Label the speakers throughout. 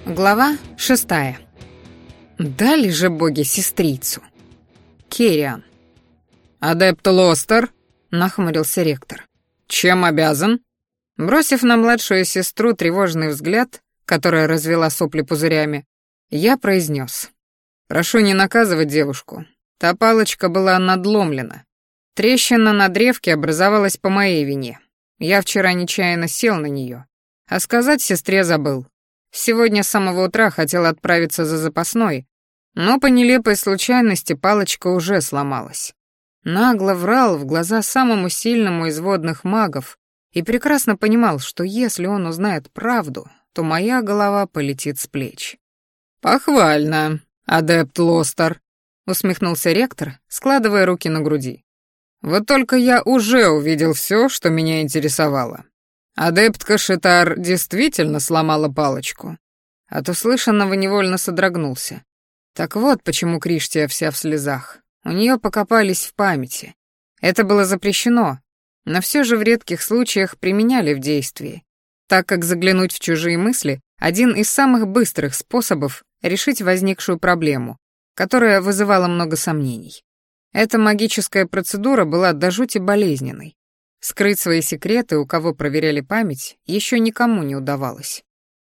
Speaker 1: Глава 6. Дали же боги сестрицу. Керриан.
Speaker 2: «Адепт Лостер»,
Speaker 1: — нахмурился ректор.
Speaker 2: «Чем обязан?»
Speaker 1: Бросив на младшую сестру тревожный взгляд, которая развела сопли пузырями, я произнес: «Прошу не наказывать девушку. Та палочка была надломлена. Трещина на древке образовалась по моей вине. Я вчера нечаянно сел на нее, а сказать сестре забыл. Сегодня с самого утра хотел отправиться за запасной, но по нелепой случайности палочка уже сломалась». Нагло врал в глаза самому сильному из водных магов и прекрасно понимал, что если он узнает правду, то моя голова полетит с плеч.
Speaker 2: «Похвально, адепт Лостер», — усмехнулся ректор, складывая руки на груди. «Вот только я уже увидел все, что меня интересовало. Адептка Шитар действительно сломала палочку».
Speaker 1: От услышанного невольно содрогнулся. Так вот почему Криштия вся в слезах. У нее покопались в памяти. Это было запрещено, но все же в редких случаях применяли в действии, так как заглянуть в чужие мысли — один из самых быстрых способов решить возникшую проблему, которая вызывала много сомнений. Эта магическая процедура была до жути болезненной. Скрыть свои секреты, у кого проверяли память, еще никому не удавалось.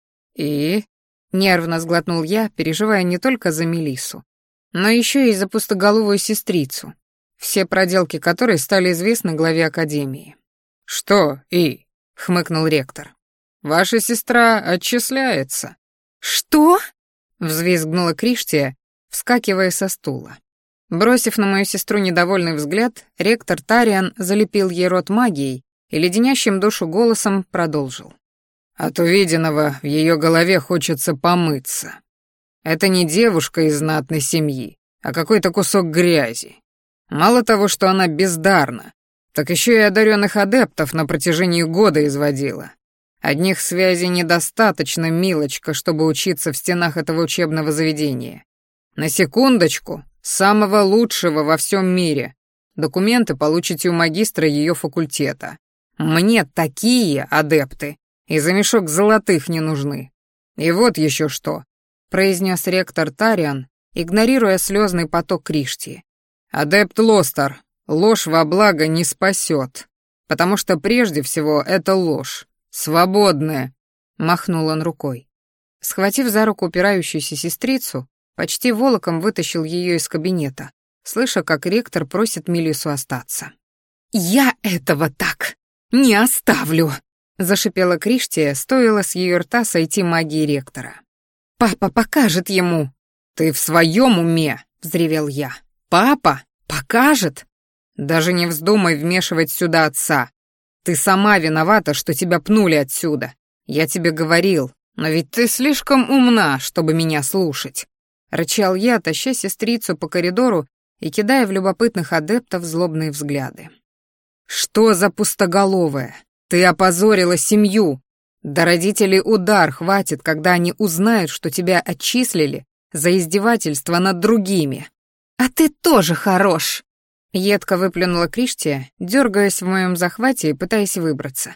Speaker 2: «И?»
Speaker 1: — нервно сглотнул я, переживая не только за Мелиссу, но еще и за пустоголовую сестрицу, все проделки которой стали известны главе Академии.
Speaker 2: «Что «и»?»
Speaker 1: — хмыкнул ректор.
Speaker 2: «Ваша сестра отчисляется».
Speaker 1: «Что?» — взвизгнула Криштия, вскакивая со стула. Бросив на мою сестру недовольный взгляд, ректор Тариан залепил ей рот магией и леденящим душу голосом продолжил.
Speaker 2: «От увиденного в ее голове хочется помыться. Это не девушка из знатной семьи, а какой-то кусок грязи. Мало того, что она бездарна, так еще и одаренных адептов на протяжении года изводила. Одних связей недостаточно, милочка, чтобы учиться в стенах этого учебного заведения. На секундочку, самого лучшего во всем мире. Документы получите у магистра ее факультета. Мне такие адепты и за мешок золотых не нужны. И вот еще что», — произнес ректор Тариан, игнорируя слезный поток Криштии. «Адепт Лостер, ложь во благо не спасет, потому что прежде всего это ложь. Свободная», — махнул он рукой. Схватив за руку упирающуюся сестрицу, почти волоком вытащил ее из кабинета, слыша, как ректор просит Мелиссу остаться. «Я этого так не оставлю!» — зашипела Криштия, стоило с ее рта сойти магии ректора. «Папа покажет ему!» «Ты в своем уме?» — взревел я. «Папа покажет? Даже не вздумай вмешивать сюда отца. Ты сама виновата, что тебя пнули отсюда. Я тебе говорил, но ведь ты слишком умна, чтобы меня слушать». Рычал я, таща сестрицу по коридору и кидая в любопытных адептов злобные взгляды. «Что за пустоголовая? Ты опозорила семью. Да родителей удар хватит, когда они узнают, что тебя отчислили за издевательство над другими». «А ты тоже хорош!» Едко выплюнула Криштия, дергаясь в моем захвате и пытаясь выбраться.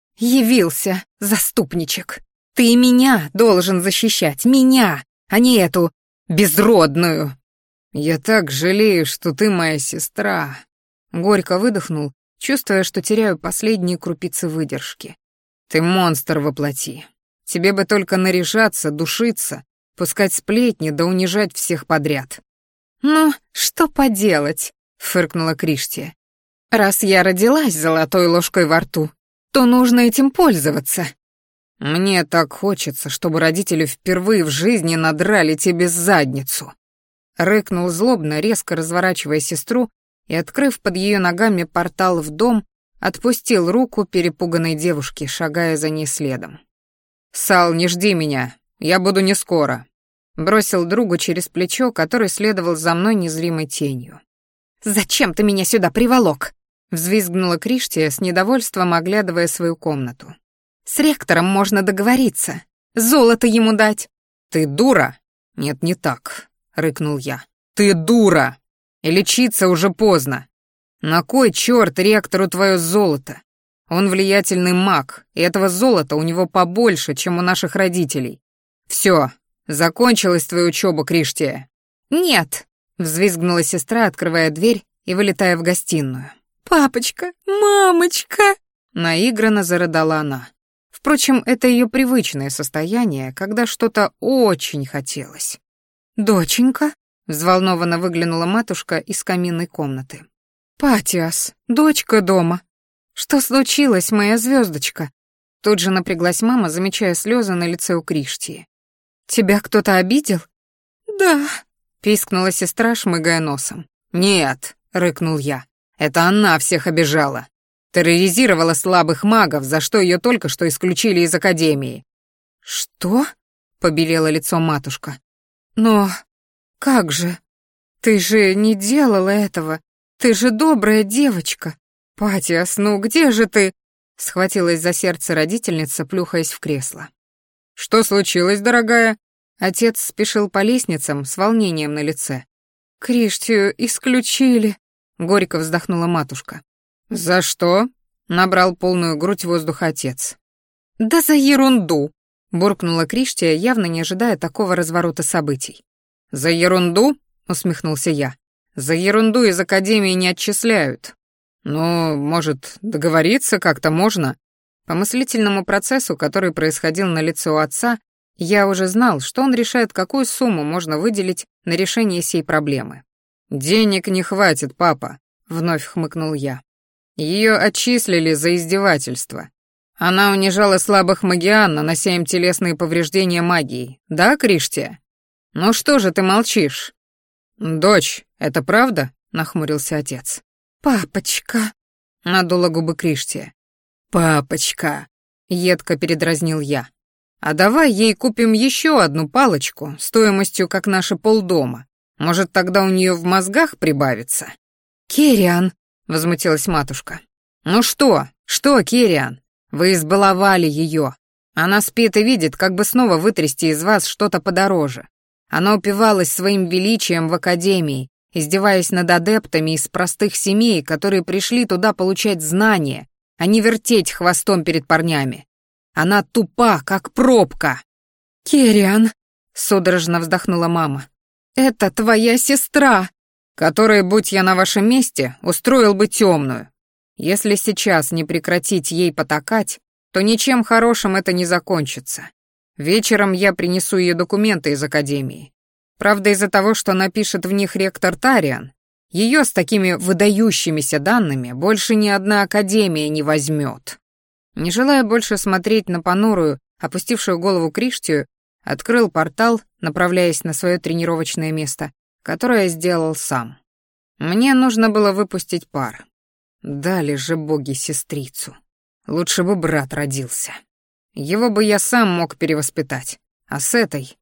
Speaker 2: «Явился, заступничек! Ты и меня должен защищать, меня, а не эту безродную!» «Я так жалею, что ты моя сестра», — горько выдохнул, чувствуя, что теряю последние крупицы выдержки. «Ты монстр во плоти. Тебе бы только наряжаться, душиться, пускать сплетни да унижать всех подряд».
Speaker 1: «Ну, что поделать?» — фыркнула Криштия. «Раз я родилась золотой ложкой во рту, то нужно этим пользоваться».
Speaker 2: «Мне так хочется, чтобы родители впервые в жизни надрали тебе задницу», — рыкнул злобно, резко разворачивая сестру и, открыв под ее ногами портал в дом, отпустил руку перепуганной девушки, шагая за ней следом. «Сал, не жди меня, я буду не скоро», — бросил другу через плечо, который следовал за мной незримой тенью.
Speaker 1: «Зачем ты меня сюда приволок?» — взвизгнула Криштия с недовольством, оглядывая свою комнату. «С ректором можно договориться, золото ему дать».
Speaker 2: «Ты дура?» «Нет, не так», — рыкнул я. «Ты дура! И лечиться уже поздно. На кой черт ректору твое золото? Он влиятельный маг, и этого золота у него побольше, чем у наших родителей.
Speaker 1: Все, закончилась твоя учеба, Криштия.
Speaker 2: «Нет!» — взвизгнула сестра, открывая дверь и вылетая в гостиную. «Папочка! Мамочка!» — наигранно зарыдала она. Впрочем, это ее привычное состояние, когда что-то очень хотелось. «Доченька?» — взволнованно выглянула матушка из каминной комнаты. «Патиас, дочка дома. Что случилось, моя звездочка?» Тут же напряглась мама, замечая слезы на лице у Криштии. «Тебя кто-то обидел?» «Да», — пискнула сестра, шмыгая носом.
Speaker 1: «Нет», — рыкнул я, — «это она всех обижала. Терроризировала слабых магов, за что ее только что исключили из академии».
Speaker 2: «Что?» — побелело лицо матушка. «Но как же? Ты же не делала этого. Ты же добрая девочка. Патиас, ну где же ты?» Схватилась за сердце родительница, плюхаясь в кресло.
Speaker 1: «Что случилось, дорогая?»
Speaker 2: Отец спешил по лестницам с волнением на лице. «Криштию исключили», — горько вздохнула матушка.
Speaker 1: «За что?» — набрал полную грудь воздуха отец.
Speaker 2: «Да за ерунду», — буркнула Криштия, явно не ожидая такого разворота событий.
Speaker 1: «За ерунду?» — усмехнулся я. «За ерунду из академии не отчисляют. Ну, может, договориться как-то можно?» По мыслительному процессу, который происходил на лице у отца, я уже знал, что он решает, какую сумму можно выделить на решение сей проблемы. «Денег не хватит, папа», — вновь хмыкнул я. Ее отчислили за издевательство. Она унижала слабых магиан, нанося им телесные повреждения магией. Да, Криштия? Ну что же ты молчишь? «Дочь, это правда?» — нахмурился отец.
Speaker 2: «Папочка», —
Speaker 1: надула губы Криштия. «Папочка», — едко передразнил я. «А давай ей купим еще одну палочку стоимостью, как наши полдома. Может, тогда у нее в мозгах прибавится?»
Speaker 2: «Керриан»,
Speaker 1: — возмутилась матушка. «Ну что, Керриан? Вы избаловали ее. Она спит и видит, как бы снова вытрясти из вас что-то подороже. Она упивалась своим величием в академии, издеваясь над адептами из простых семей, которые пришли туда получать знания, а не вертеть хвостом перед парнями. Она тупа, как пробка».
Speaker 2: «Керриан», — судорожно вздохнула мама, — «это твоя сестра»,
Speaker 1: «которой, будь я на вашем месте, устроил бы темную. Если сейчас не прекратить ей потакать, то ничем хорошим это не закончится. Вечером я принесу ее документы из академии. Правда, из-за того, что напишет в них ректор Тариан, ее с такими выдающимися данными больше ни одна академия не возьмет». Не желая больше смотреть на понурую, опустившую голову Криштию, открыл портал, направляясь на свое тренировочное место, которое сделал сам. Мне нужно было выпустить пар. Дали же боги сестрицу. Лучше бы брат родился. Его бы я сам мог перевоспитать. А с этой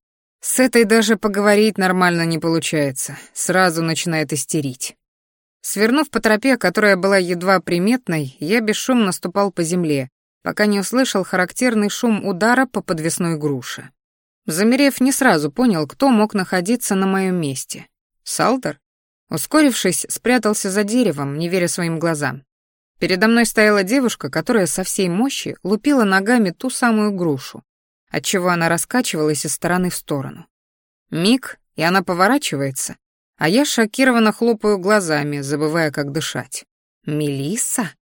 Speaker 1: даже поговорить нормально не получается. Сразу начинает истерить. Свернув по тропе, которая была едва приметной, я бесшумно ступал по земле, пока не услышал характерный шум удара по подвесной груше. Замерев, не сразу понял, кто мог находиться на моем месте. Салдер? Ускорившись, спрятался за деревом, не веря своим глазам. Передо мной стояла девушка, которая со всей мощи лупила ногами ту самую грушу, отчего она раскачивалась из стороны в сторону. Миг, и она поворачивается, а я шокированно хлопаю глазами, забывая, как дышать. «Мелисса?»